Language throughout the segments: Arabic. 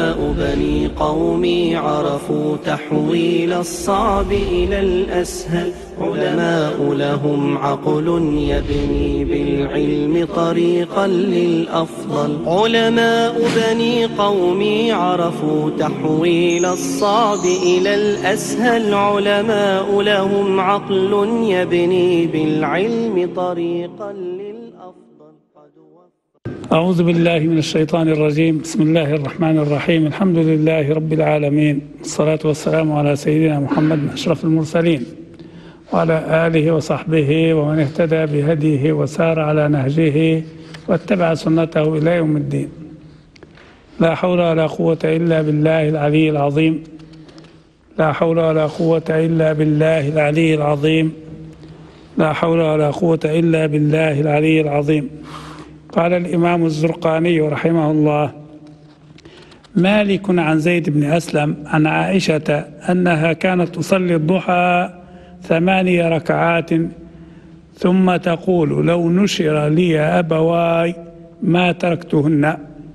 بني قومي عرفوا تحويل الصعب إلى الأسهل، علماء لهم عقل يبني بالعلم طريقا للأفضل. علماء بني قومي عرفوا تحويل الصعب إلى الأسهل، علماء لهم عقل يبني بالعلم طريقا للأفضل. أعوذ بالله من الشيطان الرجيم. بسم الله الرحمن الرحيم. الحمد لله رب العالمين، الصلاة والسلام على سيدنا محمد أشرف المرسلين وعلى آله وصحبه ومن اهتدى بهديه وسار على نهجه واتبع سنته إلى يوم الدين. لا حول ولا قوة إلا بالله العلي العظيم. لا حول ولا قوة إلا بالله العلي العظيم. لا حول ولا قوة إلا بالله العلي العظيم. قال الإمام الزرقاني رحمه الله: مالك عن زيد بن أسلم عن عائشة أنها كانت تصلي الضحى 8 ركعات ثم تقول: لو نشر لي أبواي ما تركتهن.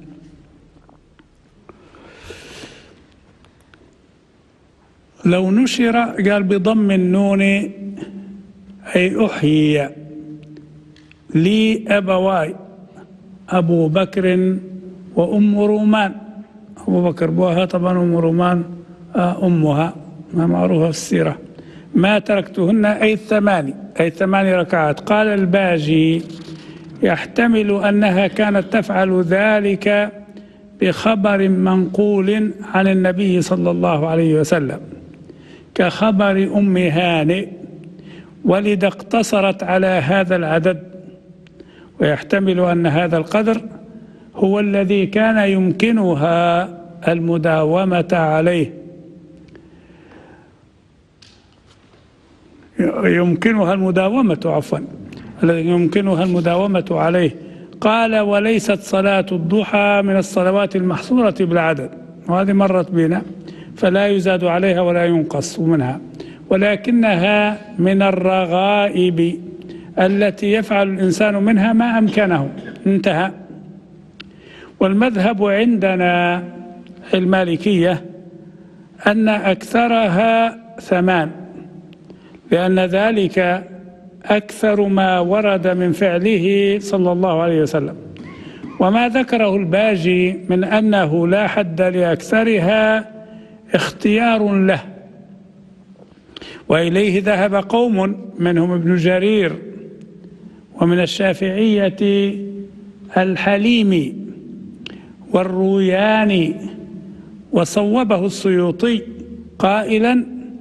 لو نشر قال بضم النون أي أحيي لي أبواي، أبو بكر وأم رومان. أبو بكر بوها طبعا، أم رومان أمها، ما معروفة في السيرة. ما تركتهن أي 8 ركعات. قال الباجي: يحتمل أنها كانت تفعل ذلك بخبر منقول عن النبي صلى الله عليه وسلم كخبر أم هانئ، ولذا اقتصرت على هذا العدد، ويحتمل أن هذا القدر هو الذي كان يمكنها المداومة عليه، يمكنها المداومة عليه. قال: وليست صلاة الضحى من الصلوات المحصورة بالعدد، وهذه مرت بنا، فلا يزاد عليها ولا ينقص منها، ولكنها من الرغائب التي يفعل الإنسان منها ما أمكنه. انتهى. والمذهب عندنا المالكية أن أكثرها 8، لأن ذلك أكثر ما ورد من فعله صلى الله عليه وسلم. وما ذكره الباجي من أنه لا حد لأكثرها اختيار له، وإليه ذهب قوم منهم ابن جرير، ومن الشافعية الحليمي والروياني، وصوبه السيوطي قائلا: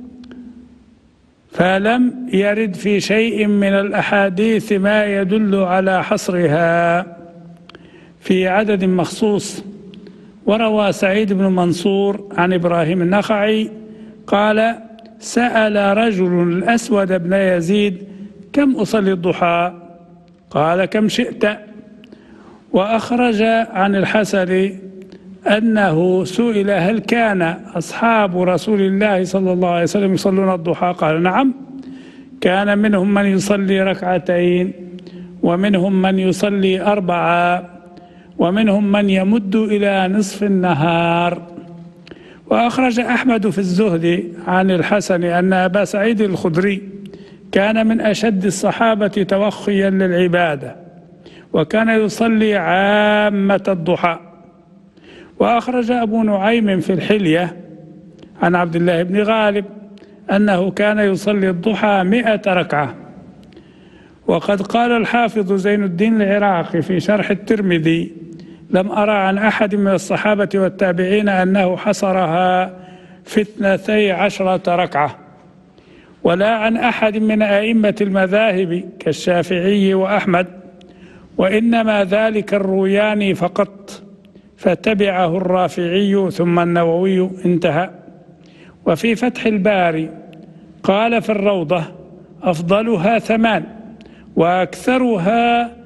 فلم يرد في شيء من الأحاديث ما يدل على حصرها في عدد مخصوص. وروى سعيد بن منصور عن إبراهيم النخعي قال: سأل رجل الأسود بن يزيد: كم أصلي الضحى؟ قال: كم شئت. وأخرج عن الحسن أنه سئل: هل كان أصحاب رسول الله صلى الله عليه وسلم يصلون الضحى؟ قال: نعم، كان منهم من يصلي 2 ركعتين، ومنهم من يصلي 4، ومنهم من يمد إلى نصف النهار. وأخرج أحمد في الزهد عن الحسن أن أبا سعيد الخدري كان من أشد الصحابة توخيا للعبادة، وكان يصلي عامة الضحى. وأخرج أبو نعيم في الحلية عن عبد الله بن غالب أنه كان يصلي الضحى 100 ركعة. وقد قال الحافظ زين الدين العراقي في شرح الترمذي: لم أرى عن أحد من الصحابة والتابعين أنه حصرها في 12 ركعة، ولا عن أحد من أئمة المذاهب كالشافعي وأحمد، وإنما ذلك الروياني فقط، فتبعه الرافعي ثم النووي. انتهى. وفي فتح الباري قال في الروضة: أفضلها 8 وأكثرها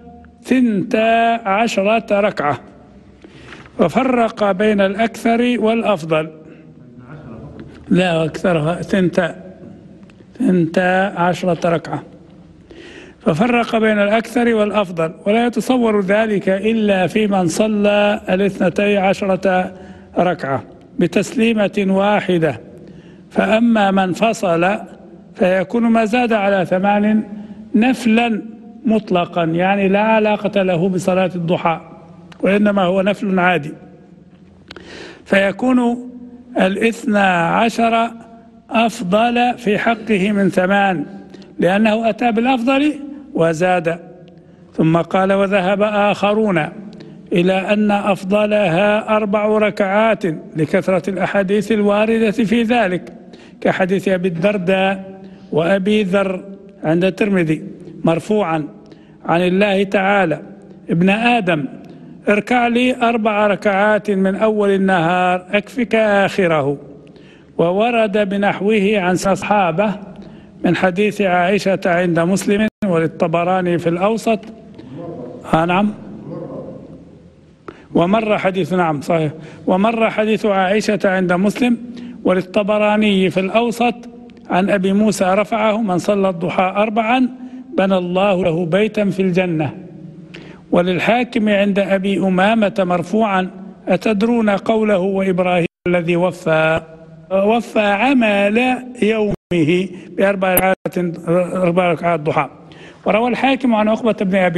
12 ركعة، وفرق بين الأكثر والأفضل. لا، أكثرها 12 ركعة، ففرق بين الأكثر والأفضل، ولا يتصور ذلك إلا في من صلى 12 ركعة بتسليمة واحدة. فأما من فصل فيكون ما زاد على 8 نفلا مطلقا، يعني لا علاقة له بصلاة الضحى وإنما هو نفل عادي، فيكون 12 أفضل في حقه من 8 لأنه أتى بالأفضل وزاد. ثم قال: وذهب آخرون إلى أن أفضلها 4 ركعات لكثرة الأحاديث الواردة في ذلك، كحديث أبي الدرداء وأبي ذر عند الترمذي مرفوعا عن الله تعالى: ابن آدم اركع لي 4 ركعات من أول النهار أكفك آخره. وورد بنحوه عن أصحابه من حديث عائشة عند مسلم وللطبراني في الأوسط. نعم، ومر حديث، نعم صحيح، ومر حديث عائشة عند مسلم وللطبراني في الأوسط عن أبي موسى رفعه: من صلى الضحى 4 بنى الله له بيتا في الجنة. وللحاكم عند أبي أمامة مرفوعا: أتدرون قوله وإبراهيم الذي وفى عمل يومه ب4 ركعات ضحى. وروى الحاكم عن عقبة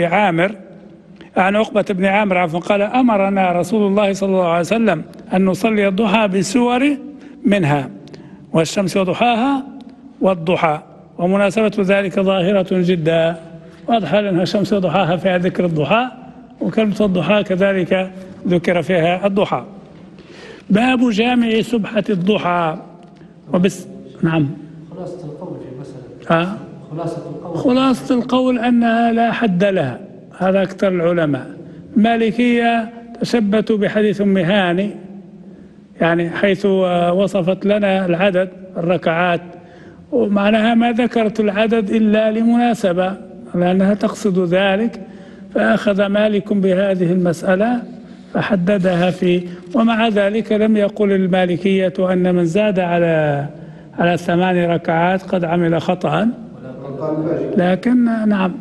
بن عامر قال: أمرنا رسول الله صلى الله عليه وسلم أن نصلي الضحى بسور منها والشمس وضحاها والضحى، ومناسبة ذلك ظاهرة جدا، واضح أنها الشمس وضحاها فيها ذكر الضحى، وكلمة الضحى كذلك ذكر فيها الضحى. باب جامع سبحة الضحى. نعم، خلاصة القول في مسألة خلاصة القول أنها لا حد لها، هذا أكثر العلماء. المالكية تشبثوا بحديث أم هاني، يعني حيث وصفت لنا العدد الركعات، ومعناها ما ذكرت العدد إلا لمناسبة لأنها تقصد ذلك، فأخذ مالك بهذه المسألة فحددها فيه. ومع ذلك لم يقل المالكية أن من زاد على 8 ركعات قد عمل خطأ، لكن نعم.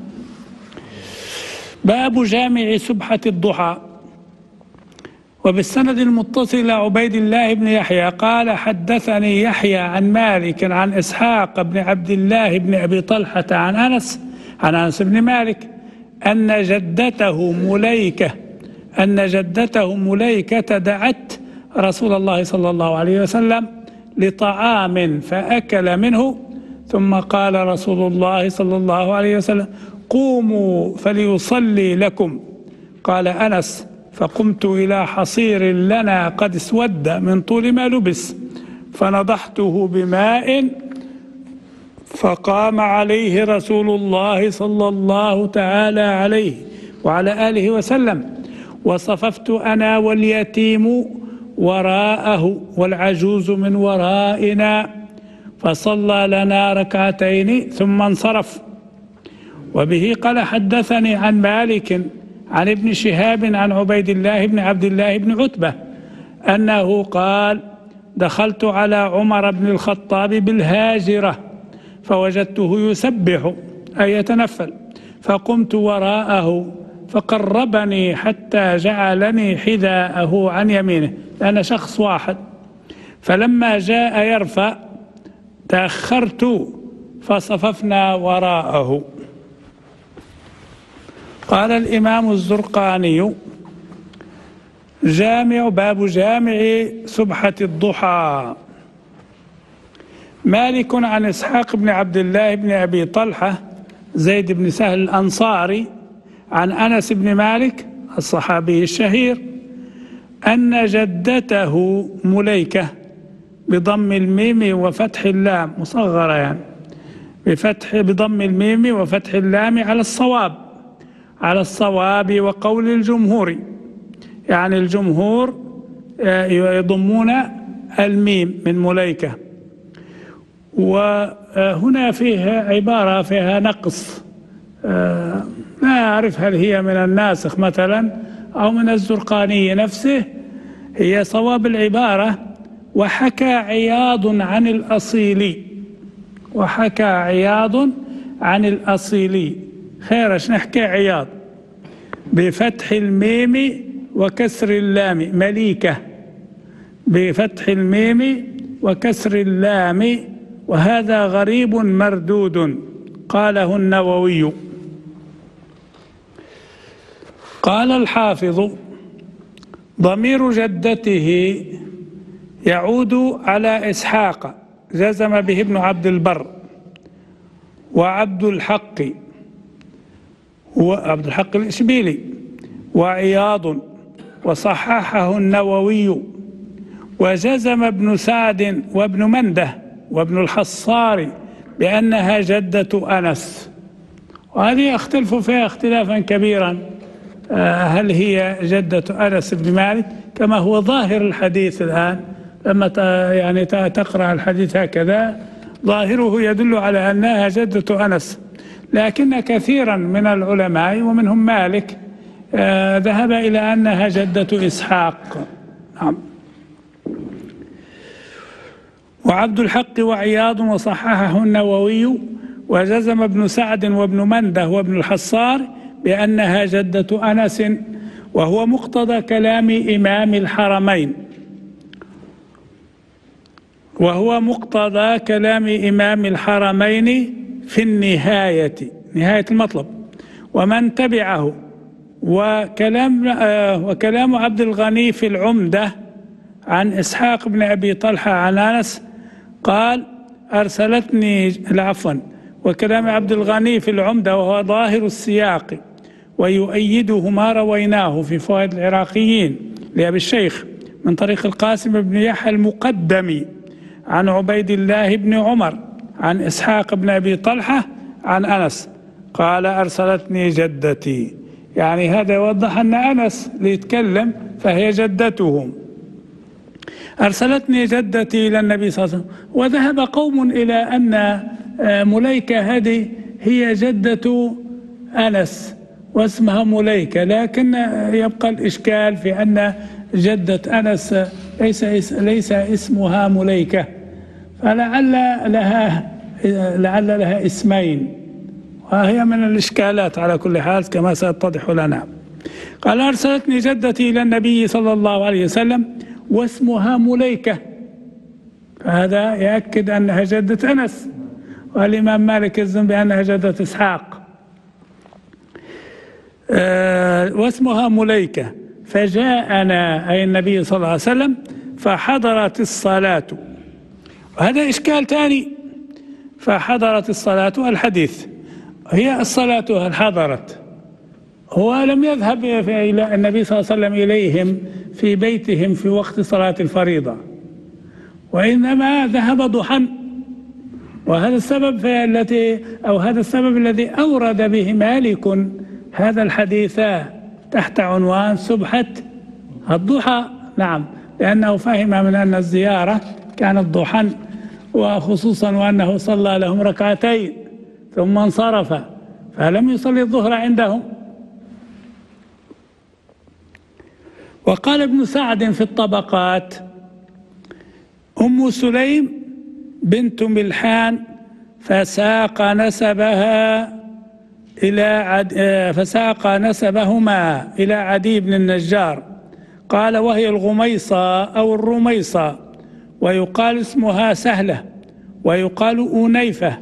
باب جامع سبحة الضحى. وبالسند المتصل عبيد الله بن يحيى قال: حدثني يحيى عن مالك عن إسحاق بن عبد الله بن أبي طلحة عن أنس بن مالك أن جدته مليكة دعت رسول الله صلى الله عليه وسلم لطعام فأكل منه، ثم قال رسول الله صلى الله عليه وسلم: قوموا فليصلي لكم. قال أنس: فقمت إلى حصير لنا قد اسود من طول ما لبس، فنضحته بماء، فقام عليه رسول الله صلى الله تعالى عليه وعلى آله وسلم، وصففت أنا واليتيم وراءه والعجوز من ورائنا، فصلى لنا 2 ثم انصرف. وبه قال: حدثني عن مالك عن ابن شهاب عن عبيد الله بن عبد الله بن عتبة أنه قال: دخلت على عمر بن الخطاب بالهاجرة فوجدته يسبح أي يتنفل، فقمت وراءه فقربني حتى جعلني حذاءه عن يمينه، لأن شخص واحد، فلما جاء يرفع تأخرت فصففنا وراءه. قال الإمام الزرقاني: باب جامع سبحة الضحى. مالك عن إسحاق بن عبد الله بن أبي طلحة زيد بن سهل الأنصاري عن أنس بن مالك الصحابي الشهير أن جدته مليكة بضم الميم وفتح اللام، مصغرة يعني، بضم الميم وفتح اللام على الصواب وقول الجمهور، يعني الجمهور يضمون الميم من مليكة. وهنا فيها عبارة فيها نقص، لا أعرف هل هي من الناسخ مثلا أو من الزرقاني نفسه. هي صواب العبارة: وحكى عياض عن الأصيلي. خير، ايش نحكي؟ عياض بفتح الميم وكسر اللام، مليكة بفتح الميم وكسر اللام، وهذا غريب مردود قاله النووي. قال الحافظ: ضمير جدته يعود على إسحاق، جزم به ابن عبد البر وعبد الحق الإشبيلي وعياض، وصححه النووي، وجزم ابن سعد وابن منده وابن الحصار بأنها جدة أنس. وهذه أختلف فيها اختلافا كبيرا، هل هي جدة أنس بن مالك كما هو ظاهر الحديث الآن؟ لما يعني تقرأ الحديث هكذا ظاهره يدل على أنها جدة أنس، لكن كثيرا من العلماء ومنهم مالك ذهب إلى أنها جدة إسحاق. نعم. وعبد الحق وعياض، وصححه النووي، وجزم ابن سعد وابن منده وابن الحصار بأنها جدة أنس، وهو مقتضى كلام إمام الحرمين، في النهاية، نهاية المطلب، ومن تبعه. وكلام عبد الغني في العمدة عن إسحاق بن أبي طلحة عن أنس قال: وكلام عبد الغني في العمدة وهو ظاهر السياق، ويؤيده ما رويناه في فوائد العراقيين لأبي الشيخ من طريق القاسم بن يحيى المقدمي عن عبيد الله بن عمر عن إسحاق بن أبي طلحة عن أنس قال: أرسلتني جدتي. يعني هذا يوضح أن أنس ليتكلم فهي جدته. أرسلتني جدتي إلى النبي صلى الله عليه وسلم. وذهب قوم إلى أن مليكة هذه هي جدة أنس واسمها مليكة، لكن يبقى الإشكال في أن جدة أنس ليس اسمها مليكة، فلعل لها اسمين، وهي من الإشكالات على كل حال كما سيتضح لنا. قال: أرسلتني جدتي إلى النبي صلى الله عليه وسلم واسمها مليكة، فهذا يأكد أنها جدة أنس، والإمام مالك يجزم بأنها جدة إسحاق. واسمها مليكة، فجاءنا أي النبي صلى الله عليه وسلم فحضرت الصلاة. وهذا إشكال ثاني، فحضرت الصلاة الحديث، هي الصلاة هل حضرت؟ هو لم يذهب إلى النبي صلى الله عليه وسلم إليهم في بيتهم في وقت صلاة الفريضة، وإنما ذهب ضحى. وهذا السبب الذي أورد به مالك هذا الحديث تحت عنوان سبحة الضحى. نعم، لأنه فهم من أن الزيارة كانت ضحى، وخصوصا وأنه صلى لهم ركعتين ثم انصرف، فلم يصلي الظهر عندهم. وقال ابن سعد في الطبقات: أم سليم بنت ملحان فساق نسبهما إلى عدي بن النجار. قال: وهي الغميصة أو الرميصة، ويقال اسمها سهلة، ويقال أنيفة،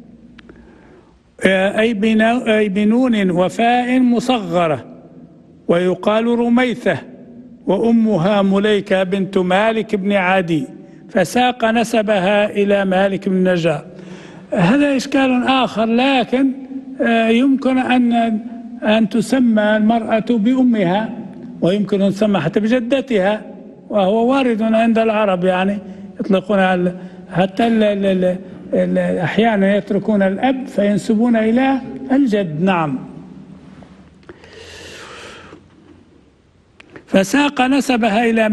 أي بنون وفاء مصغرة، ويقال رميثة، وأمها مليكة بنت مالك بن عدي، فساق نسبها إلى مالك بن النجار. هذا إشكال آخر، لكن يمكن أن تسمى المرأة بأمها، ويمكن أن تسمى حتى بجدتها، وهو وارد عند العرب، يعني يطلقون حتى أحيانا يتركون الأب فينسبون إلى الجد. نعم. فساق نسبها إلى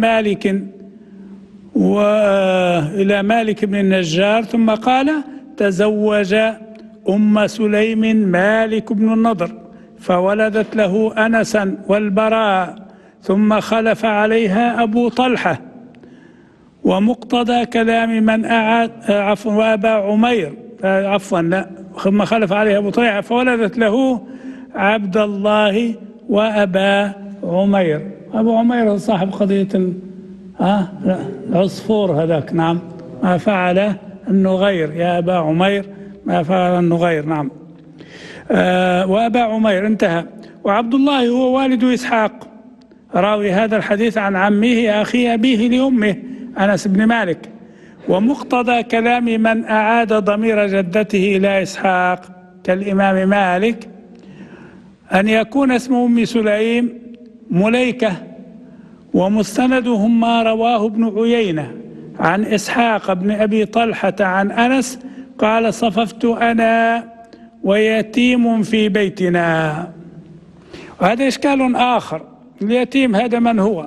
مالك بن النجار. ثم قال: تزوج أم سليم مالك بن النضر، فولدت له أنسا والبراء، ثم خلف عليها أبو طلحة. ومقتضى كلام من وأبا عمير ثم خلف عليها أبو طلحة، فولدت له عبد الله وأبا عمير. أبو عمير صاحب قضية لا العصفور هذاك، نعم. ما فعل النغير يا أبا عمير، ما فعل النغير، نعم. وأبا عمير، انتهى. وعبد الله هو والد إسحاق، راوي هذا الحديث عن عمه أخي أبيه لأمه أنس بن مالك. ومقتضى كلام من أعاد ضمير جدته إلى إسحاق كالإمام مالك أن يكون اسم أم سليم مليكة، ومستندهم ما رواه ابن عيينة عن إسحاق بن أبي طلحة عن أنس قال: صففت أنا ويتيم في بيتنا. وهذا إشكال آخر، اليتيم هذا من هو؟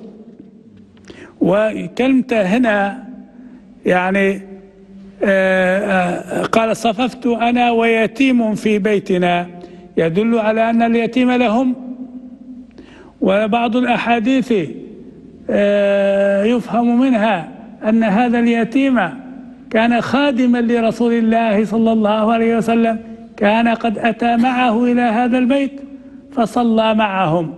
وكلمته هنا يعني قال: صففت أنا ويتيم في بيتنا، يدل على أن اليتيم لهم. وبعض الأحاديث يفهم منها أن هذا اليتيم كان خادما لرسول الله صلى الله عليه وسلم، كان قد أتى معه إلى هذا البيت فصلى معهم.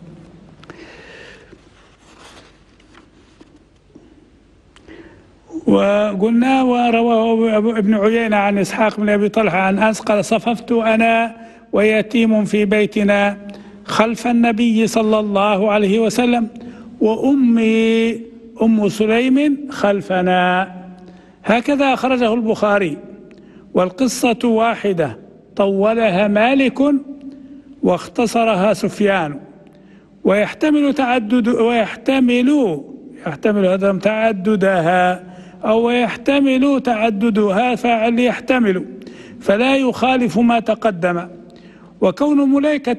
وقلنا ورواه ابن عيينة عن إسحاق بن أبي طلحة عن أنس قال: صففت أنا ويتيم في بيتنا خلف النبي صلى الله عليه وسلم، وأمي أم سليم خلفنا. هكذا أخرجه البخاري. والقصة واحدة طولها مالك واختصرها سفيان، ويحتمل تعددها أو يحتمل تعددها، فاعل يحتمل، فلا يخالف ما تقدم. وكون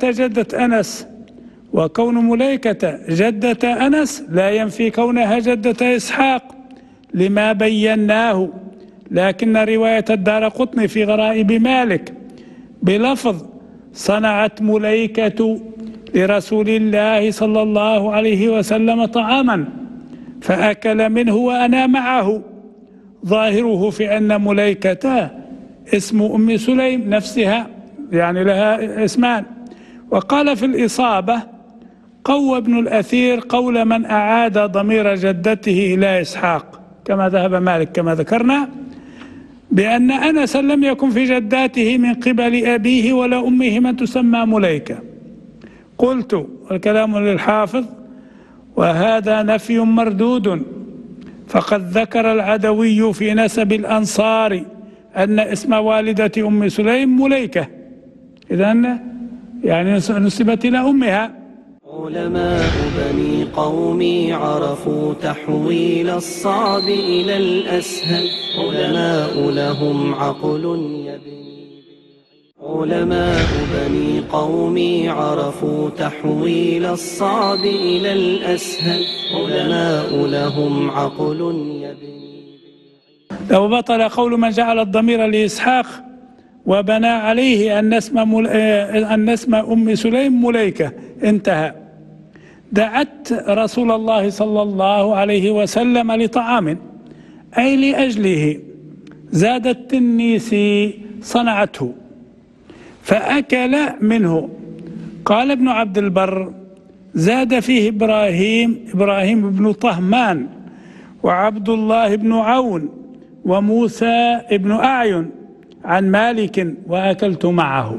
مليكة جدة أنس لا ينفي كونها جدة إسحاق لما بيناه، لكن رواية الدارقطني في غرائب مالك بلفظ: صنعت مليكة لرسول الله صلى الله عليه وسلم طعاما فأكل منه وأنا معه، ظاهره في أن مليكة اسم أم سليم نفسها، يعني لها اسمان. وقال في الإصابة: قوى ابن الأثير قول من أعاد ضمير جدته إلى إسحاق كما ذهب مالك كما ذكرنا، بأن أنس لم يكن في جداته من قبل أبيه ولا أمه من تسمى مليكة. قلت: الكلام للحافظ، وهذا نفي مردود، فقد ذكر العدوي في نسب الأنصار أن اسم والدة أم سليم مليكة، إذن يعني نسبت إلى أمها. علماء بني قومي عرفوا تحويل الصعب إلى الأسهل، علماء لهم عقل يبني. علماء بني قومي عرفوا تحويل الصعب إلى الأسهل، علماء لهم عقل يبني. لو بطل قول من جعل الضمير لإسحاق وبنى عليه أن اسم أم سليم مليكة، انتهى. دعت رسول الله صلى الله عليه وسلم لطعام، أي لأجله، زاد التنيسي صنعته فأكل منه. قال ابن عبد البر: زاد فيه إبراهيم بن طهمان وعبد الله بن عون وموسى بن أعين عن مالك وأكلت معه.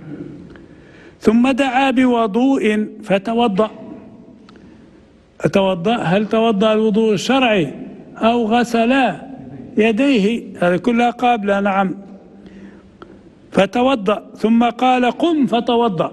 ثم دعا بوضوء فتوضأ. هل توضأ الوضوء الشرعي أو غسل يديه؟ هذه كلها قابلة، نعم. فتوضأ ثم قال: قم فتوضأ،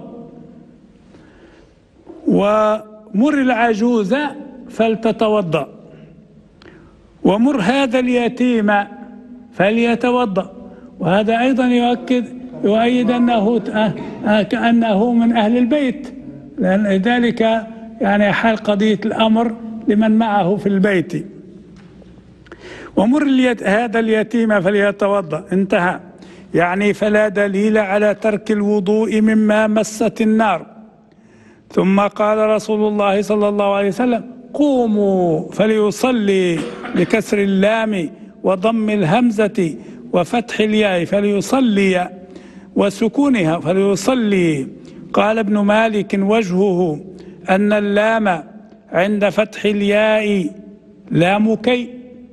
ومر العجوز فلتتوضأ، ومر هذا اليتيم فليتوضأ. وهذا أيضا يؤيد أنه كأنه من أهل البيت، لأن ذلك يعني حال قضية الأمر لمن معه في البيت. ومر هذا اليتيم فليتوضأ، انتهى. يعني فلا دليل على ترك الوضوء مما مست النار. ثم قال رسول الله صلى الله عليه وسلم: قوموا فليصلي، بكسر اللام وضم الهمزة وفتح الياء فليصلي وسكونها فليصلي. قال ابن مالك: وجهه أن اللام عند فتح الياء لام كي،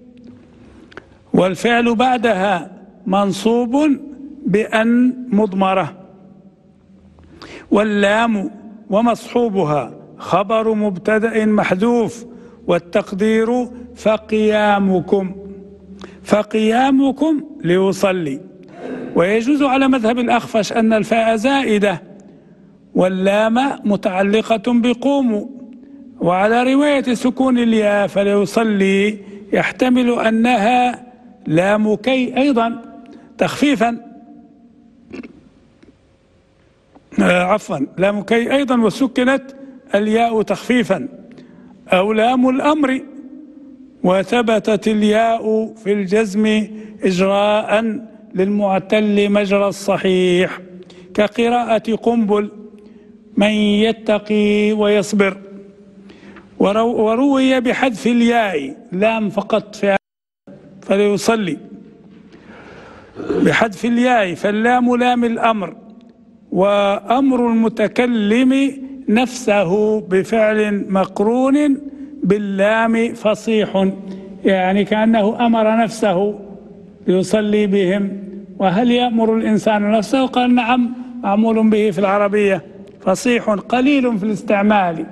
والفعل بعدها منصوب بأن مضمرة، واللام ومصحوبها خبر مبتدأ محذوف، والتقدير فقيامكم، فقيامكم ليصلي. ويجوز على مذهب الأخفش أن الفاء زائدة واللام متعلقة بقوموا، وعلى رواية سكون الياء فليصلي يحتمل أنها لام كي أيضا تخفيفا، لام كي أيضا وسكنت الياء تخفيفا، أو لام الأمر وثبتت الياء في الجزم إجراء للمعتل مجرى الصحيح، كقراءة قنبل من يتقي ويصبر. وروي بحذف الياء لام فقط فليصلي بحذف الياء، فاللام لام الأمر، وأمر المتكلم نفسه بفعل مقرون باللام فصيح، يعني كأنه أمر نفسه ليصلي بهم. وهل يأمر الإنسان نفسه؟ قال نعم، معمول به في العربية، فصيح قليل في الاستعمال.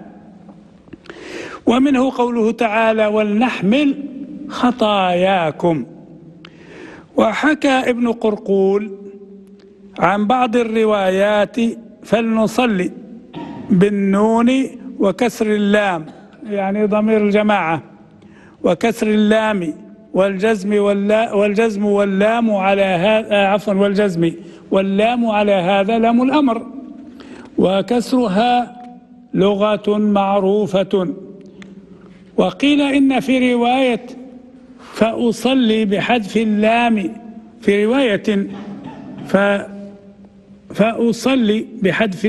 ومنه قوله تعالى ولنحمل خطاياكم. وحكى ابن قرقول عن بعض الروايات فلنصلي بالنون وكسر اللام، يعني ضمير الجماعة، وكسر اللام والجزم واللام على هذا واللام على هذا لام الأمر، وكسرها لغة معروفة. وقيل إن في رواية فأصلي بحذف اللام، في رواية فأصلي بحذف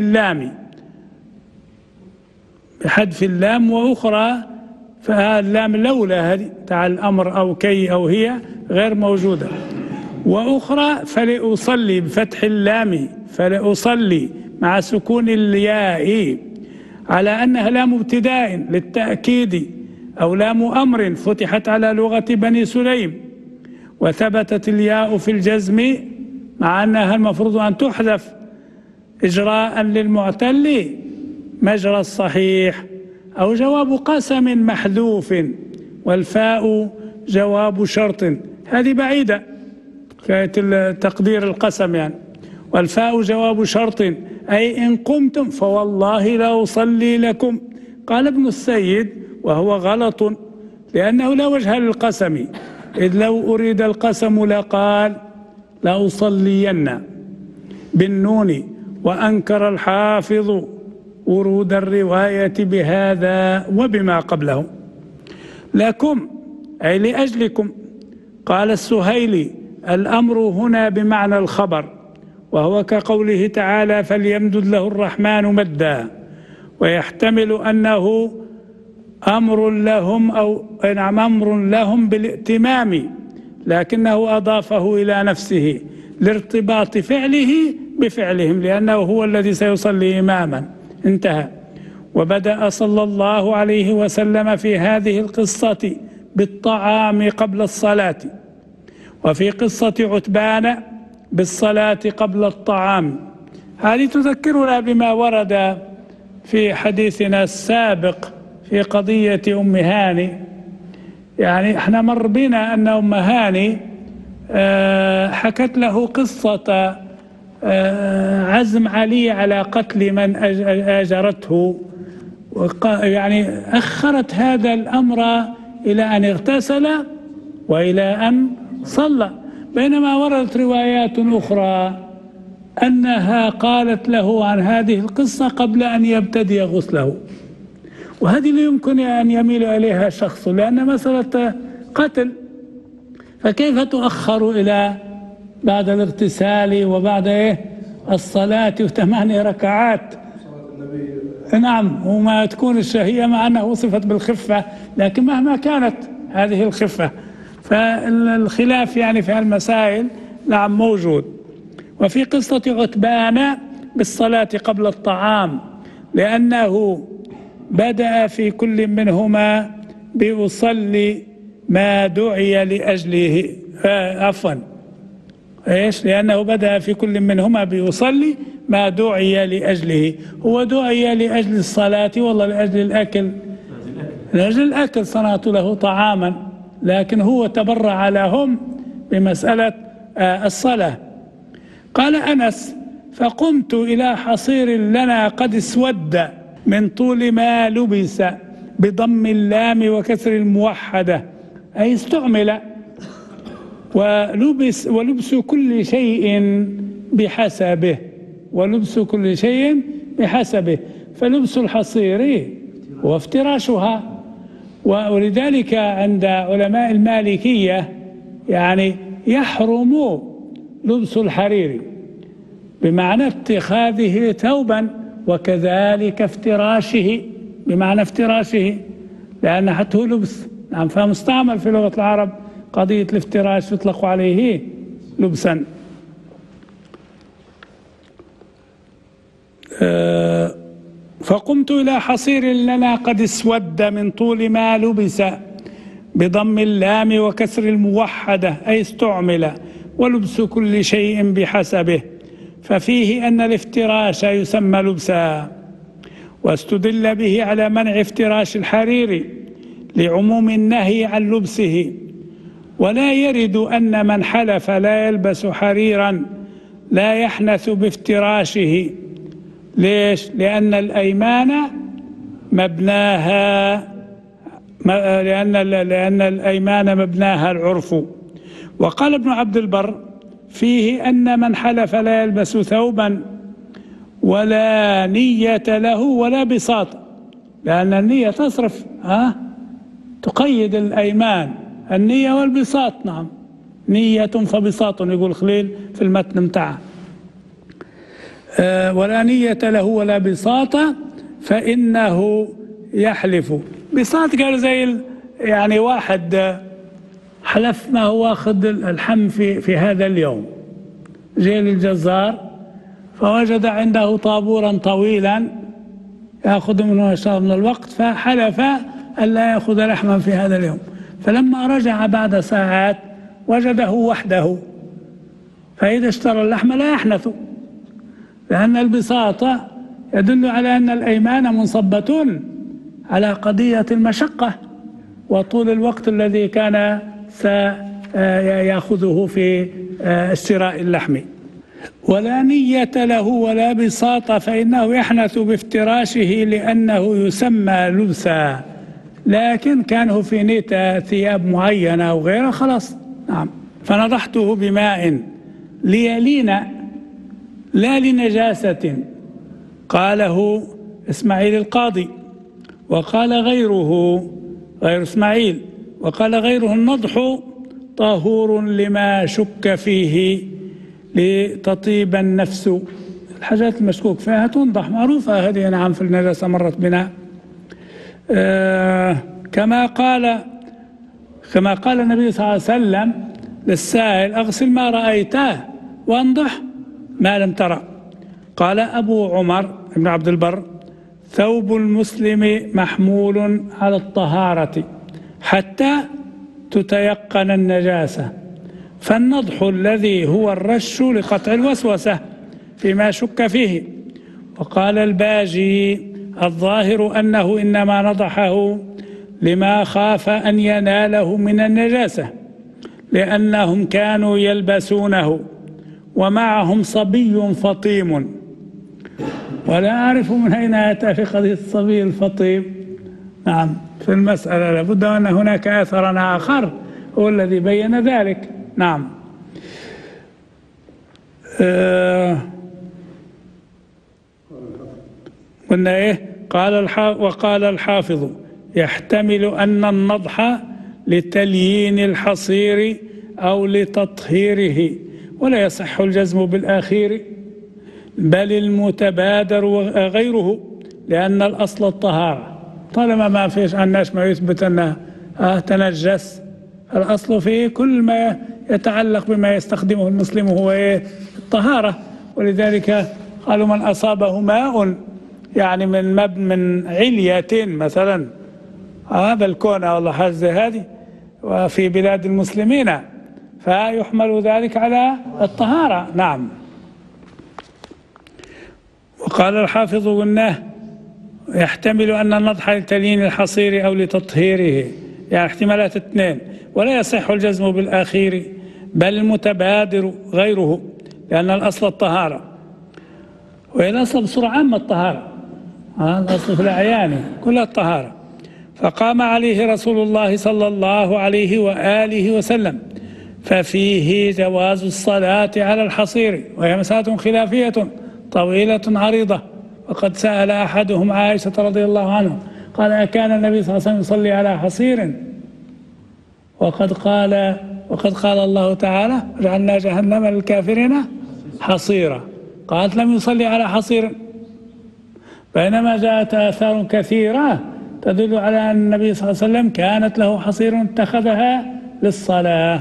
اللام وأخرى فاللام لولا هذه تاع الأمر أو كي أو هي غير موجودة، وأخرى فلأصلي بفتح اللام، فلأصلي مع سكون الياء على أنها لام ابتداء للتأكيد، أو لام أمر فتحت على لغة بني سليم، وثبتت الياء في الجزم مع أنها المفروض أن تحذف إجراء للمعتل مجرى الصحيح، أو جواب قسم محذوف، والفاء جواب شرط، هذه بعيدة كانت تقدير القسم يعني، والفاء جواب شرط أي إن قمتم فوالله لا أصلي لكم. قال ابن السيد وهو غلط، لأنه لا وجه للقسم، إذ لو أريد القسم لقال لأصلين بالنون، وأنكر الحافظ ورود الرواية بهذا وبما قبله. لكم أي لأجلكم. قال السهيلي الأمر هنا بمعنى الخبر، وهو كقوله تعالى فليمدد له الرحمن مدا، ويحتمل أنه أمر لهم أو نعم أمر لهم بالائتمام، لكنه أضافه إلى نفسه لارتباط فعله بفعلهم، لأنه هو الذي سيصلي إماما. انتهى. وبدأ صلى الله عليه وسلم في هذه القصة بالطعام قبل الصلاة، وفي قصة عتبان بالصلاة قبل الطعام. هذه تذكرنا بما ورد في حديثنا السابق في قضية أم هاني. يعني احنا مر بنا أن أم هاني حكت له قصة عزم علي على قتل من آجرته، يعني أخرت هذا الأمر إلى أن اغتسل وإلى أن صلى، بينما وردت روايات أخرى أنها قالت له عن هذه القصة قبل أن يبتدي غسله، وهذه لا يمكن أن يميل إليها شخص، لأن مسألة قتل، فكيف تؤخر إلى بعد الاغتسال وبعد الصلاة 8 ركعات؟ نعم، وما تكون الشهية مع أنها وصفت بالخفة، لكن مهما كانت هذه الخفة فالخلاف يعني في المسائل نعم موجود. وفي قصة عتبان بالصلاة قبل الطعام، لأنه بدأ في كل منهما بيصلي ما دعي لأجله، عفوا إيش؟ لأنه بدأ في كل منهما بيصلي ما دعي لأجله. هو دعي لأجل الصلاة والله لأجل الأكل؟ لأجل الأكل، صنعت له طعاما، لكن هو تبرع لهم بمسألة الصلاة. قال أنس: فقمت إلى حصير لنا قد اسود من طول ما لبس، بضم اللام وكسر الموحدة، أي استعمل، ولبس كل شيء بحسبه، ولبس كل شيء بحسبه، فلبس الحصير هو افتراشها. ولذلك عند علماء المالكية يعني يحرم لبس الحرير بمعنى اتخاذه ثوبا، وكذلك افتراشه بمعنى افتراشه، لأن حتى هو لبس، نعم، فمستعمل في لغة العرب قضية الافتراش يطلق عليه لبسا. فقمت إلى حصير لنا قد اسود من طول ما لبس، بضم اللام وكسر الموحدة، أي استعمل، ولبس كل شيء بحسبه، ففيه أن الافتراش يسمى لبسا. واستدل به على منع افتراش الحرير لعموم النهي عن لبسه. ولا يرد أن من حلف لا يلبس حريرا لا يحنث بافتراشه. ليش؟ لأن الأيمان مبناها لأن الأيمان مبناها العرف. وقال ابن عبد البر فيه أن من حلف لا يلبس ثوبا ولا نية له ولا بساط، لأن النية تصرف تقيد الأيمان، النية والبساط، نعم، نية فبساط يقول خليل في المتن متاعه. ولا نية له ولا بساط فإنه يحلف. بساط قال زي يعني واحد حلف ما هو واخذ الحم في هذا اليوم، جاء للجزار فوجد عنده طابورا طويلا يأخذ منه شهر من الوقت، فحلف ألا يأخذ لحما في هذا اليوم، فلما رجع بعد ساعات وجده وحده، فإذا اشترى اللحم لا يحنث، لأن البساطة يدل على أن الأيمان منصبة على قضية المشقة وطول الوقت الذي كان سيأخذه في اشتراء اللحم. ولا نية له ولا بساط فإنه يحنث بافتراشه لأنه يسمى لبسا، لكن كان في نية ثياب معينة أو غيرها خلاص، نعم. فنضحته بماء ليلين لا لنجاسة، قاله إسماعيل القاضي. وقال غير إسماعيل، وقال غيره النضح طهور لما شك فيه لتطيب النفس. الحاجات المشكوك فيها تنضح، معروفة هذه، نعم، في النجاسة مرت بنا. كما قال النبي صلى الله عليه وسلم للسائل: أغسل ما رأيته وانضح ما لم ترى. قال أبو عمر بن عبد البر: ثوب المسلم محمول على الطهارة حتى تتيقن النجاسة، فالنضح الذي هو الرش لقطع الوسوسة فيما شك فيه. وقال الباجي: الظاهر أنه إنما نضحه لما خاف أن يناله من النجاسة، لأنهم كانوا يلبسونه ومعهم صبي فطيم. ولا أعرف من أين أتى في قضية الصبي الفطيم، نعم، في المسألة لابد أن هناك أثرا آخر هو الذي بين ذلك، نعم. قلنا إيه؟ وقال الحافظ: يحتمل أن النضح لتليين الحصير أو لتطهيره، ولا يصح الجزم بالآخير، بل المتبادر غيره، لأن الأصل الطهارة. طالما ما فيش عندناش ما يثبت أنه تنجس، الأصل فيه كل ما يتعلق بما يستخدمه المسلم هو الطهارة. ولذلك قالوا: من أصابه ماء يعني من علية مثلا بلكونة والله حاجة زي هذه وفي بلاد المسلمين، فيحمل ذلك على الطهارة. نعم. وقال الحافظ قلناه يحتمل أن النضح لتليين الحصير أو لتطهيره، يعني احتمالات اثنين، ولا يصح الجزم بالأخير بل المتبادر غيره، لأن الأصل الطهارة، والأصل بصورة عامة الطهارة، الأصل في الأعيان كلها الطهارة. فقام عليه رسول الله صلى الله عليه وآله وسلم، ففيه جواز الصلاة على الحصير، وهي مسألة خلافية طويلة عريضة. وقد سأل أحدهم عائشة رضي الله عنها قال: أكان النبي صلى الله عليه وسلم يصلي على حصير؟ وقد قال الله تعالى: جعلنا جهنم للكافرين حصيرا. قالت: لم يصلي على حصير، بينما جاءت آثار كثيرة تدل على أن النبي صلى الله عليه وسلم كانت له حصير اتخذها للصلاة.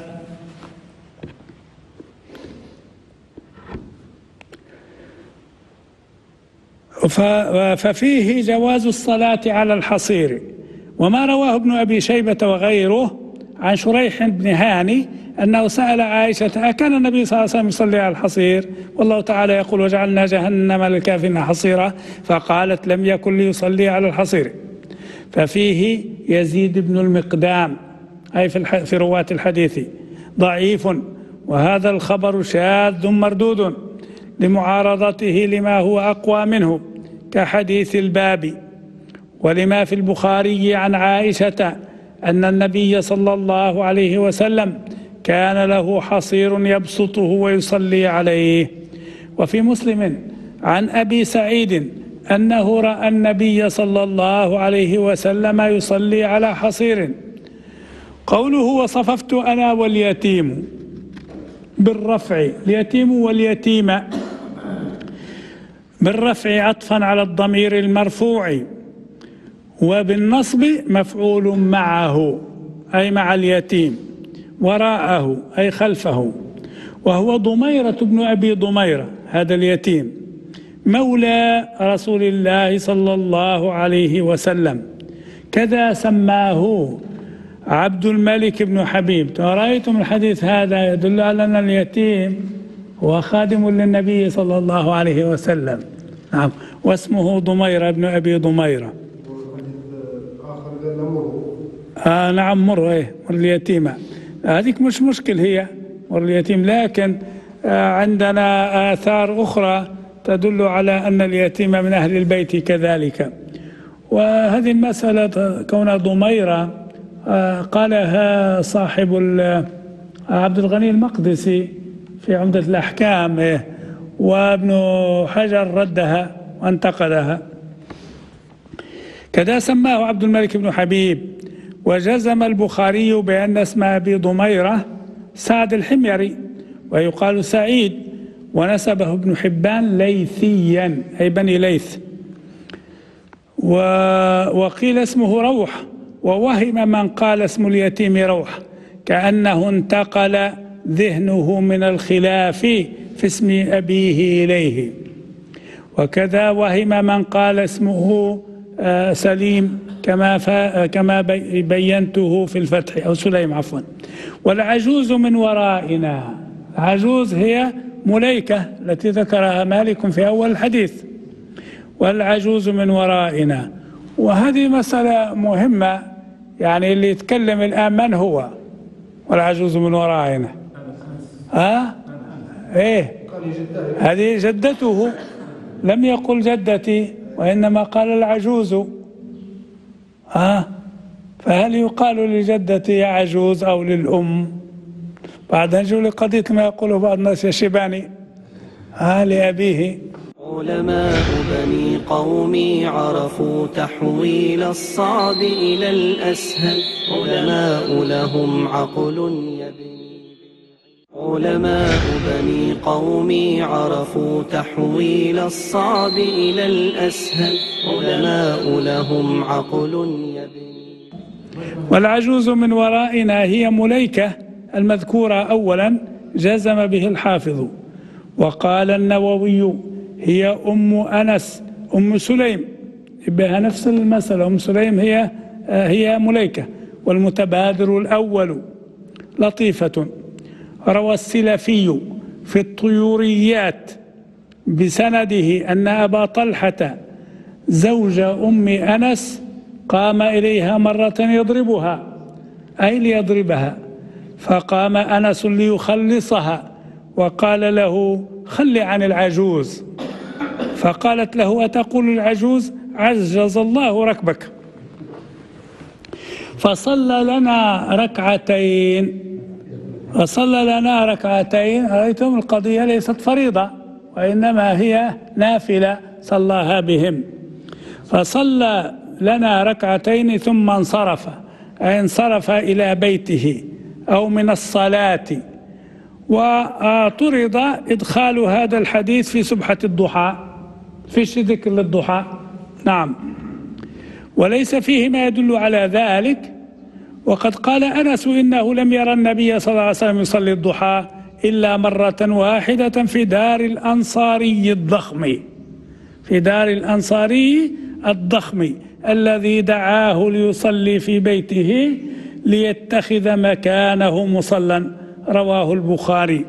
ففيه جواز الصلاة على الحصير. وما رواه ابن أبي شيبة وغيره عن شريح بن هاني أنه سأل عائشة: أكان النبي صلى الله عليه وسلم يصلي على الحصير والله تعالى يقول: وجعلنا جهنم للكافرين حصيرا؟ فقالت: لم يكن ليصلي على الحصير. ففيه يزيد بن المقدام أي في رواة الحديث ضعيف، وهذا الخبر شاذ مردود لمعارضته لما هو أقوى منه كحديث الباب، ولما في البخاري عن عائشة أن النبي صلى الله عليه وسلم كان له حصير يبسطه ويصلي عليه. وفي مسلم عن أبي سعيد أنه رأى النبي صلى الله عليه وسلم يصلي على حصير. قوله: وصففت أنا واليتيم بالرفع، اليتيم واليتيم بالرفع عطفا على الضمير المرفوع، وبالنصب مفعول معه أي مع اليتيم، وراءه أي خلفه، وهو ضميرة بن أبي ضميرة هذا اليتيم، مولى رسول الله صلى الله عليه وسلم، كذا سماه عبد الملك بن حبيب. رأيتم الحديث هذا يدل على أن اليتيم هو خادم للنبي صلى الله عليه وسلم. نعم. واسمه ضميرة بن أبي ضميرة. نعم مر اليتيمة هذيك مش مشكل، هي مر اليتيم، لكن عندنا آثار أخرى تدل على أن اليتيم من أهل البيت كذلك. وهذه المسألة كون ضميرة قالها صاحب عبد الغني المقدسي في عمدة الأحكام، وابن حجر ردها وانتقدها. كذا سماه عبد الملك بن حبيب. وجزم البخاري بأن اسم أبي ضميرة سعد الحميري، ويقال سعيد، ونسبه ابن حبان ليثيا أي بني ليث. وقيل اسمه روح، ووهم من قال اسم اليتيم روح كأنه انتقل ذهنه من الخلاف في اسم أبيه إليه. وكذا وهم من قال اسمه سليم كما بينته في الفتح، أو سليم عفوا. والعجوز من ورائنا، العجوز هي مليكة التي ذكرها مالك في أول الحديث، والعجوز من ورائنا. وهذه مسألة مهمة، يعني اللي يتكلم الآن من هو والعجوز من ورائنا؟ ايه هذه جدته، لم يقل جدتي وإنما قال العجوز. فهل يقال لجدتي يا عجوز أو للأم؟ بعد نجوا لقضية ما يقوله بعض الناس يا شيباني لأبيه. علماء بني قومي عرفوا تحويل الصعب إلى الأسهل، علماء لهم عقل يبني. علماء بني قومي عرفوا تحويل الصعب إلى الأسهل، علماء لهم عقل يبني. والعجوز من ورائنا هي مليكة المذكورة أولا جزم به الحافظ. وقال النووي هي أم أنس أم سليم، بها نفس المسألة. أم سليم هي هي مليكة. والمتبادر الأول لطيفة. روى السلفي في الطيوريات بسنده أن أبا طلحة زوج أم أنس قام إليها مرة يضربها، أي ليضربها، فقام أنس ليخلصها وقال له: خل عن العجوز. فقالت له: أتقول العجوز؟ عجز الله ركبك. فصلى لنا ركعتين. رأيتم القضية ليست فريضة وإنما هي نافلة صلاها بهم. فصلى لنا ركعتين ثم انصرف، أي انصرف إلى بيته أو من الصلاة. واعترض إدخال هذا الحديث في سبحة الضحى، فيش ذكر للضحى. نعم، وليس فيه ما يدل على ذلك. وقد قال أنس إنه لم يرى النبي صلى الله عليه وسلم يصلي الضحى إلا مرة واحدة في دار الأنصاري الضخم، في دار الأنصاري الضخم الذي دعاه ليصلي في بيته ليتخذ مكانه مصلى. رواه البخاري.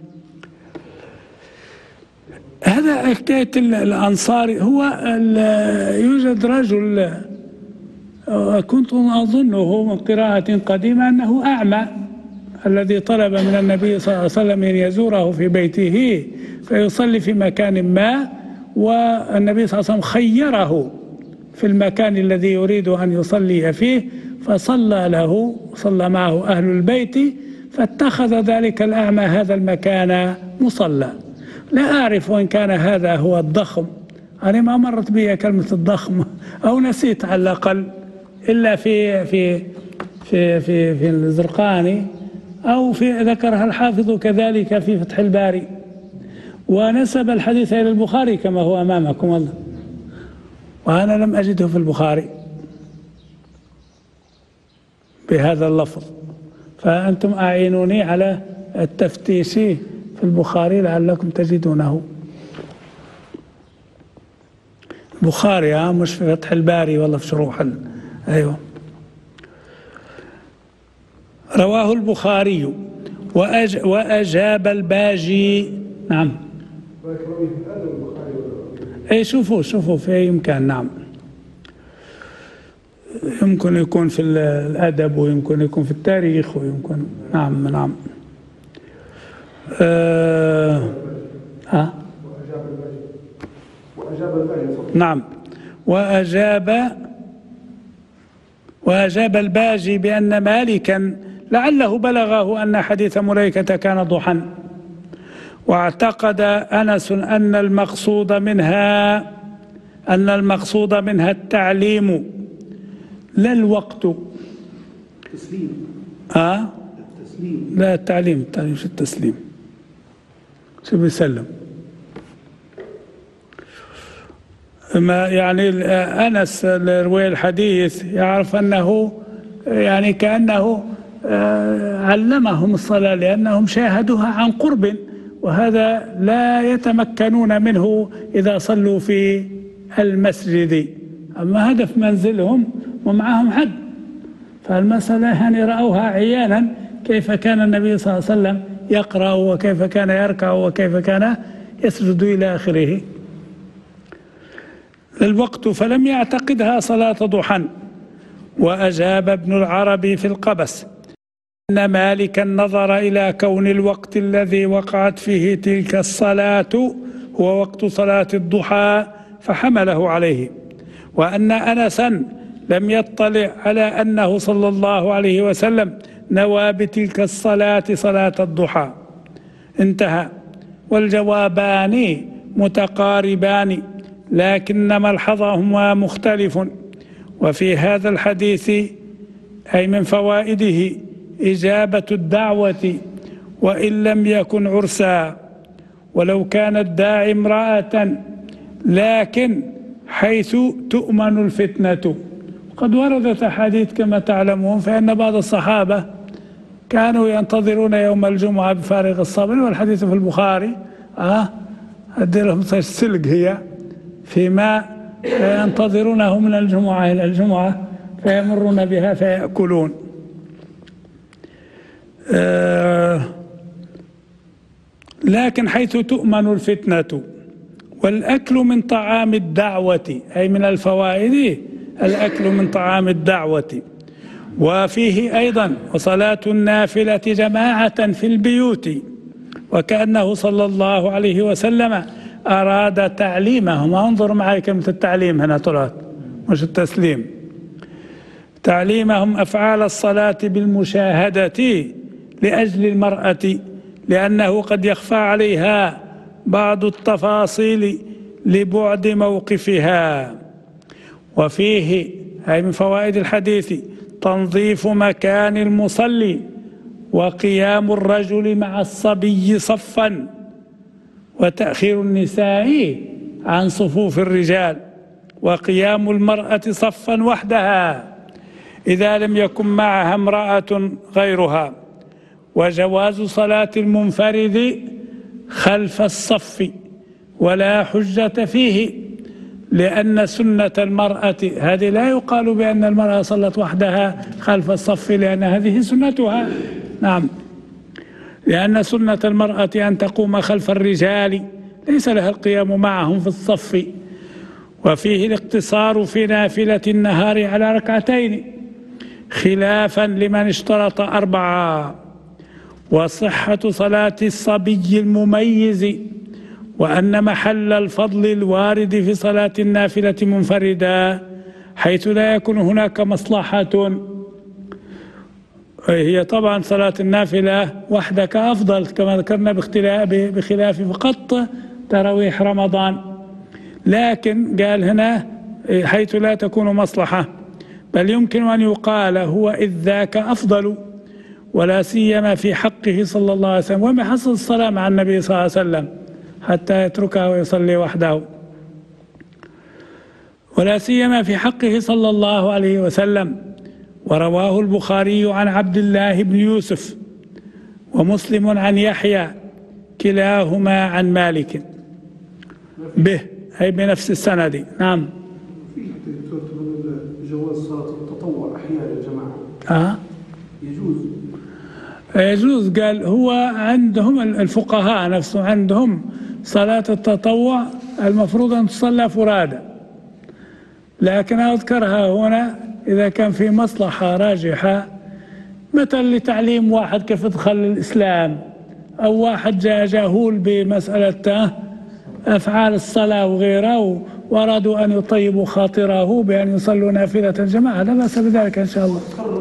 هذا حكاية الأنصاري. هو يوجد رجل كنت أظنه من قراءة قديمة أنه أعمى، الذي طلب من النبي صلى الله عليه وسلم أن يزوره في بيته فيصلي في مكان ما، والنبي صلى الله عليه وسلم خيره في المكان الذي يريد أن يصلي فيه، فصلى له، صلى معه أهل البيت، فاتخذ ذلك الأعمى هذا المكان مصلى. لا أعرف إن كان هذا هو الضخم، أنا ما مرت بي كلمة الضخم أو نسيت على الأقل، إلا في الزرقاني أو ذكرها الحافظ كذلك في فتح الباري، ونسب الحديث إلى البخاري كما هو أمامكم والله، وأنا لم أجده في البخاري بهذا اللفظ، فأنتم أعينوني على التفتيش في البخاري لعلكم تجدونه. البخاري مش في فتح الباري والله في شروح أيوة. رواه البخاري. وأجاب الباجي. نعم، أي شوفوا في أي مكان. نعم، يمكن يكون في الأدب ويمكن يكون في التاريخ ويمكن. نعم. نعم. وأجاب الباجي بأن مالكا لعله بلغه أن حديث مليكة كان ضحى، واعتقد أنس أن المقصود منها التعليم لا الوقت. لا، التعليم مش التسليم. شو بيسلم؟ ما يعني أنس روي الحديث يعرف أنه يعني كأنه علمهم الصلاة لأنهم شاهدوها عن قرب، وهذا لا يتمكنون منه إذا صلوا في المسجد، أما هذا في منزلهم ومعهم حد، فالمسألة يعني رأوها عيانا كيف كان النبي صلى الله عليه وسلم يقرأ وكيف كان يركع وكيف كان يسجد إلى آخره. للوقت فلم يعتقدها صلاة ضحى. وأجاب ابن العربي في القبس أن مالكا نظر إلى كون الوقت الذي وقعت فيه تلك الصلاة هو وقت صلاة الضحى فحمله عليه، وأن أنسا لم يطلع على أنه صلى الله عليه وسلم نوى بتلك الصلاة صلاة الضحى. انتهى. والجوابان متقاربان لكن ملحظهما مختلف. وفي هذا الحديث أي من فوائده إجابة الدعوة وإن لم يكن عرسا، ولو كان الداعي امرأة، لكن حيث تؤمن الفتنة. قد وردت أحاديث كما تعلمون فإن بعض الصحابة كانوا ينتظرون يوم الجمعة بفارغ الصبر، والحديث في البخاري أدي لهم السلق هي فيما ينتظرونه من الجمعة إلى الجمعة، فيمرون بها فيأكلون. لكن حيث تؤمن الفتنة والأكل من طعام الدعوة، أي من الفوائد الأكل من طعام الدعوة. وفيه أيضا وصلاة النافلة جماعة في البيوت، وكأنه صلى الله عليه وسلم أراد تعليمهم. انظر معي كلمة التعليم هنا طلعت مش التسليم. تعليمهم أفعال الصلاة بالمشاهدة لأجل المرأة، لأنه قد يخفى عليها بعض التفاصيل لبعد موقفها. وفيه أي من فوائد الحديث تنظيف مكان المصلي، وقيام الرجل مع الصبي صفا، وتأخير النساء عن صفوف الرجال، وقيام المرأة صفا وحدها إذا لم يكن معها امرأة غيرها، وجواز صلاة المنفرد خلف الصف ولا حجة فيه، لأن سنة المرأة هذه لا يقال بأن المرأة صلت وحدها خلف الصف، لأن هذه سنتها. نعم، لأن سنة المرأة أن تقوم خلف الرجال، ليس لها القيام معهم في الصف. وفيه الاقتصار في نافلة النهار على ركعتين خلافا لمن اشترط 4. وصحة صلاة الصبي المميز، وأن محل الفضل الوارد في صلاة النافلة منفردا، حيث لا يكون هناك مصلحة. هي طبعا صلاة النافلة وحدك أفضل كما ذكرنا بخلاف فقط تراويح رمضان، لكن قال هنا حيث لا تكون مصلحة، بل يمكن أن يقال هو إذ ذاك أفضل، ولا سيما في حقه صلى الله عليه وسلم، وما حصل الصلاة مع النبي صلى الله عليه وسلم حتى يتركها ويصلي وحده، ولا سيما في حقه صلى الله عليه وسلم. ورواه البخاري عن عبد الله بن يوسف ومسلم عن يحيى كلاهما عن مالك به، أي بنفس السند. نعم. جواز صلاة التطوع أحيانا الجماعة يجوز. قال هو عندهم الفقهاء نفسهم عندهم صلاة التطوع المفروض أن تصلى فرادى، لكن أذكرها هنا إذا كان في مصلحة راجحة، مثل لتعليم واحد كيف يدخل الإسلام، أو واحد جاهول بمسألة أفعال الصلاة وغيره، وأرادوا أن يطيبوا خاطره بأن يصلوا نافلة الجماعة، لا بأس بذلك إن شاء الله.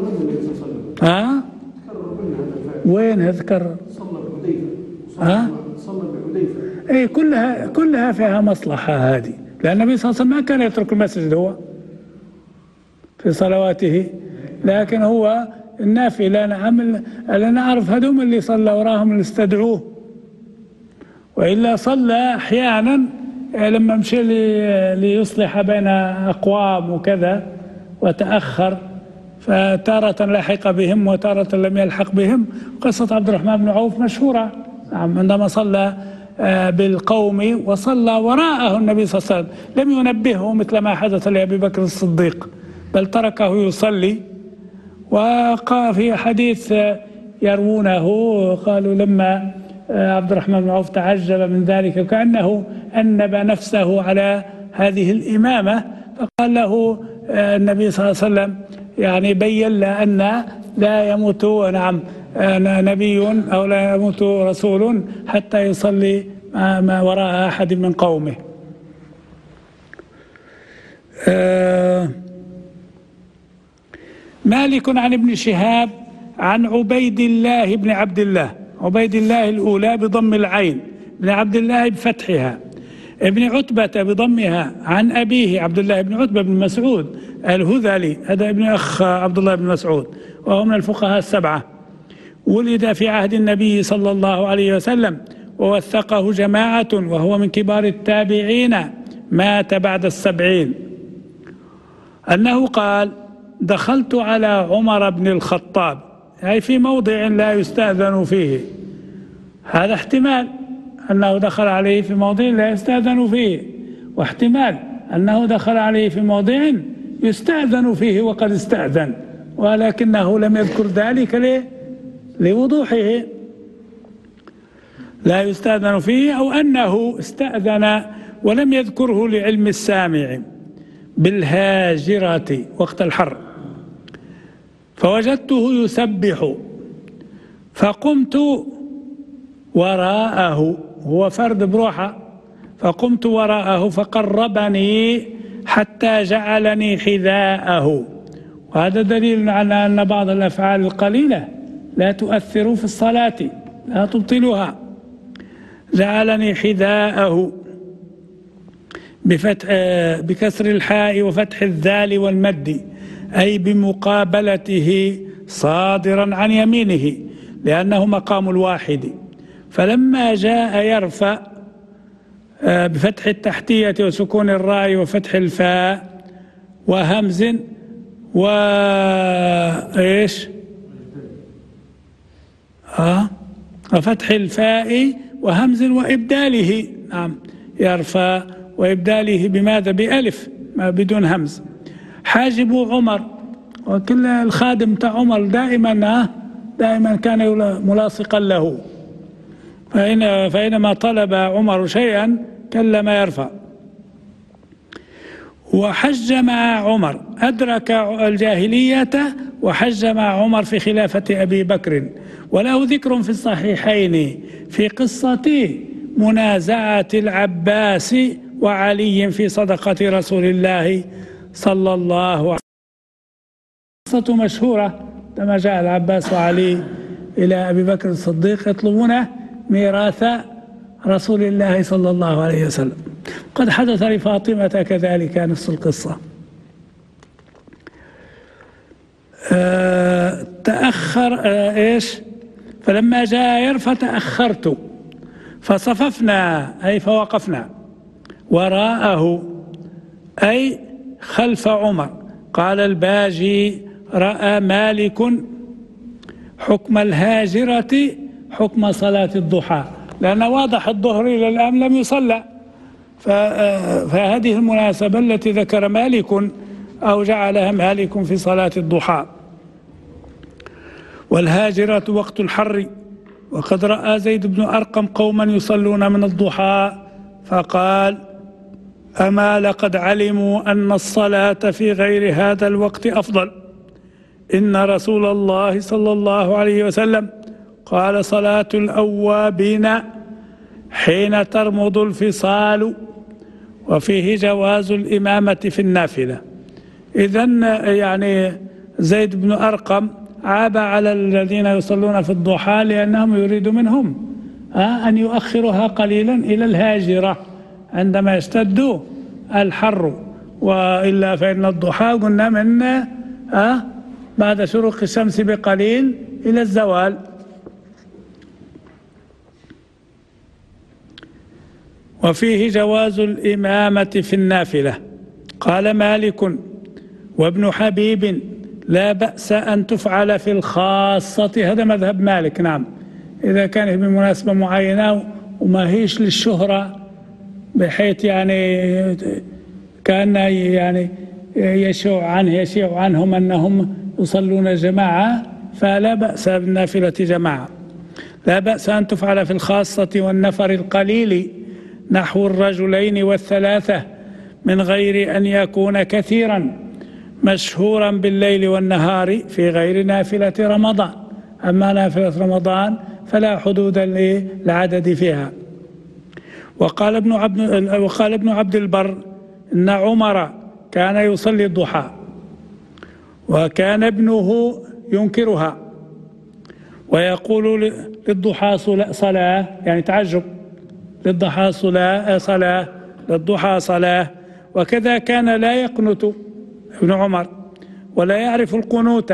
وين هذكر؟ صلى بحذيفة. صلى بحذيفة. إيه، كلها فيها مصلحة هذه، لأن النبي صلى الله عليه وسلم ما كان يترك المسجد هو في صلواته، لكن هو النافلة. نعم، أنا أعرف هذوم اللي صلى وراهم اللي استدعوه، وإلا صلى أحيانا لما مشي ليصلح بين أقوام وكذا وتأخر، فتارة لحق بهم وتارة لم يلحق بهم. قصة عبد الرحمن بن عوف مشهورة، نعم، عندما صلى بالقوم وصلى وراءه النبي صلى الله عليه وسلم لم ينبهه مثل ما حدث لأبي بكر الصديق، بل تركه يصلي. وقال في حديث يروونه قالوا لما عبد الرحمن بن عوف تعجب من ذلك وكأنه أنب نفسه على هذه الإمامة، فقال له النبي صلى الله عليه وسلم يعني بين له أن لا يموت نبي أو لا يموت رسول حتى يصلي ما وراء أحد من قومه. مالك عن ابن شهاب عن عبيد الله بن عبد الله، عبيد الله الأولى بضم العين، بن عبد الله بفتحها، ابن عتبة بضمها، عن أبيه عبد الله بن عتبة بن مسعود الهذلي، هذا ابن أخ عبد الله بن مسعود، وهو من الفقهاء السبعة، ولد في عهد النبي صلى الله عليه وسلم ووثقه جماعة، وهو من كبار التابعين، مات بعد 70، أنه قال: دخلت على عمر بن الخطاب، أي في موضع لا يستأذن فيه. هذا احتمال أنه دخل عليه في موضع لا يستأذن فيه، واحتمال أنه دخل عليه في موضع يستأذن فيه وقد استأذن، ولكنه لم يذكر ذلك لوضوحه. لا يستأذن فيه، أو أنه استأذن ولم يذكره لعلم السامع بالهاجرة وقت الحر، فوجدته يسبح فقمت وراءه، هو فرد بروحه، فقمت وراءه فقربني حتى جعلني حذاءه. وهذا دليل على أن بعض الأفعال القليلة لا تؤثر في الصلاة، لا تبطلها. جعلني حذاءه بكسر الحاء وفتح الذال والمد، أي بمقابلته صادرا عن يمينه، لأنه مقام الواحد. فلما جاء يرفع بفتح التحتية وسكون الراء وفتح الفاء وهمز وفتح الفاء وهمز وإبداله، نعم، يرفع وإبداله بماذا؟ بألف بدون همز. حاجب عمر، وكل الخادم تاع عمر دائما كان ملاصقا له، فإنما طلب عمر شيئا كلم يرفع. وحج مع عمر، أدرك الجاهلية وحج مع عمر في خلافة أبي بكر. وله ذكر في الصحيحين في قصة منازعة العباس وعلي في صدقة رسول الله صلى الله عليه وسلم. قصة مشهورة، لما جاء العباس وعلي إلى أبي بكر الصديق يطلبون ميراث رسول الله صلى الله عليه وسلم. قد حدث لفاطمة كذلك نفس القصة. تأخر فلما جاء يرفع تأخرت فصففنا، أي فوقفنا وراءه، أي خلف عمر. قال الباجي: رأى مالك حكم الهاجرة حكم صلاة الضحى، لأن واضح الظهر إلى الآن لم يصلى، فهذه المناسبة التي ذكر مالك أو جعلها مالك في صلاة الضحى. والهاجرة وقت الحر. وقد رأى زيد بن أرقم قوما يصلون من الضحى فقال: أما لقد علموا أن الصلاة في غير هذا الوقت أفضل. إن رسول الله صلى الله عليه وسلم قال: صلاة الأوابين حين ترمض الفصال. وفيه جواز الإمامة في النافلة. إذن يعني زيد بن أرقم عاب على الذين يصلون في الضحى لأنهم يريد منهم أن يؤخرها قليلا إلى الهاجرة عندما يشتد الحر، وإلا فإن الضحى قلنا من بعد شروق الشمس بقليل إلى الزوال. وفيه جواز الإمامة في النافلة. قال مالك وابن حبيب: لا بأس أن تفعل في الخاصة. هذا مذهب مالك، نعم، إذا كانت بمناسبة معينة وما هيش للشهرة، بحيث يعني كان يعني يشيع عنهم أنهم يصلون جماعة، فلا بأس بالنافلة جماعة. لا بأس أن تفعل في الخاصة والنفر القليل نحو الرجلين والثلاثة، من غير أن يكون كثيرا، مشهورا بالليل والنهار في غير نافلة رمضان. أما نافلة رمضان فلا حدود للعدد فيها. وقال ابن عبد البر: إن عمر كان يصلي الضحى وكان ابنه ينكرها ويقول للضحى صلاة، يعني تعجب، للضحى صلاة، للضحى صلاة. وكذا كان لا يقنت ابن عمر ولا يعرف القنوت.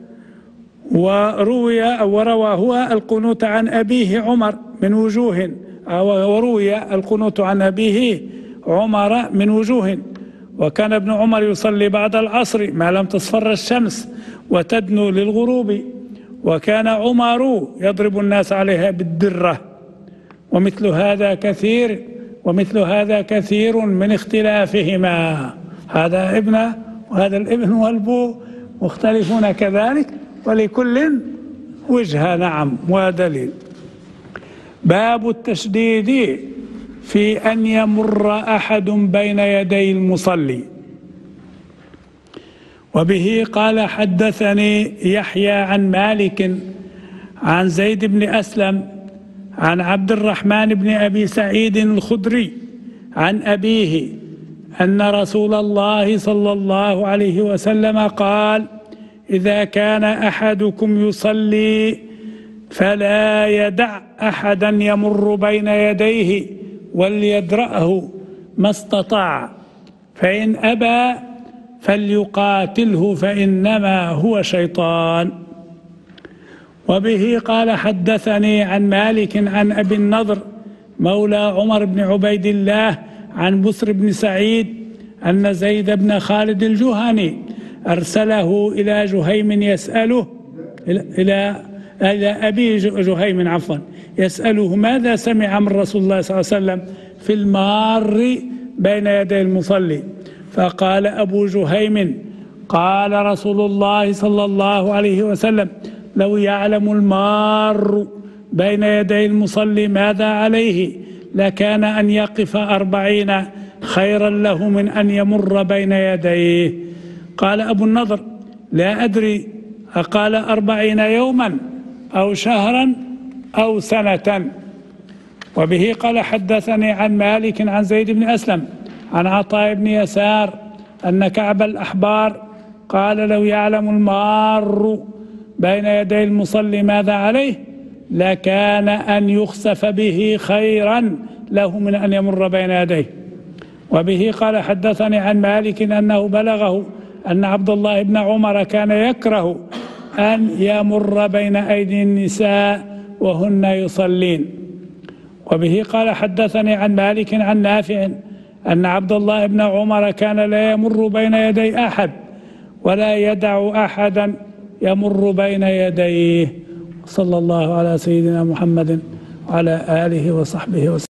وروى هو القنوت عن أبيه عمر من وجوه، وروي القنوت عن أبيه عمر من وجوه. وكان ابن عمر يصلي بعد العصر ما لم تصفر الشمس وتدنو للغروب، وكان عمر يضرب الناس عليها بالدرة. ومثل هذا كثير من اختلافهما. هذا ابن وهذا الابن والبو مختلفون كذلك، ولكل وجهة. نعم، ودليل. باب التشديد في أن يمر أحد بين يدي المصلي. وبه قال حدثني يحيى عن مالك عن زيد بن أسلم عن عبد الرحمن بن أبي سعيد الخدري عن أبيه أن رسول الله صلى الله عليه وسلم قال: إذا كان أحدكم يصلي فلا يدع أحدا يمر بين يديه وليدرأه ما استطاع، فإن أبى فليقاتله فإنما هو شيطان. وبه قال حدثني عن مالك عن أبي النضر مولى عمر بن عبيد الله عن بسر بن سعيد أن زيد بن خالد الجهني أرسله إلى جهيم يسأله إلى أبي جهيم يسأله ماذا سمع من رسول الله صلى الله عليه وسلم في المار بين يدي المصلي. فقال أبو جهيم: قال رسول الله صلى الله عليه وسلم: لو يعلم المار بين يدي المصلي ماذا عليه لكان أن يقف 40 خيرا له من أن يمر بين يديه. قال أبو النضر: لا أدري أقال 40 يوما أو شهرا أو سنة. وبه قال حدثني عن مالك عن زيد بن أسلم عن عطاء بن يسار أن كعب الأحبار قال: لو يعلم المار بين يدي المصلي ماذا عليه لكان أن يخسف به خيرا له من أن يمر بين يديه. وبه قال حدثني عن مالك أنه بلغه أن عبد الله بن عمر كان يكره أن يمر بين أيدي النساء وهن يصلين. وبه قال حدثني عن مالك عن نافع أن عبد الله بن عمر كان لا يمر بين يدي أحد ولا يدع أحدا يمر بين يديه. صلى الله على سيدنا محمد وعلى آله وصحبه وسلم.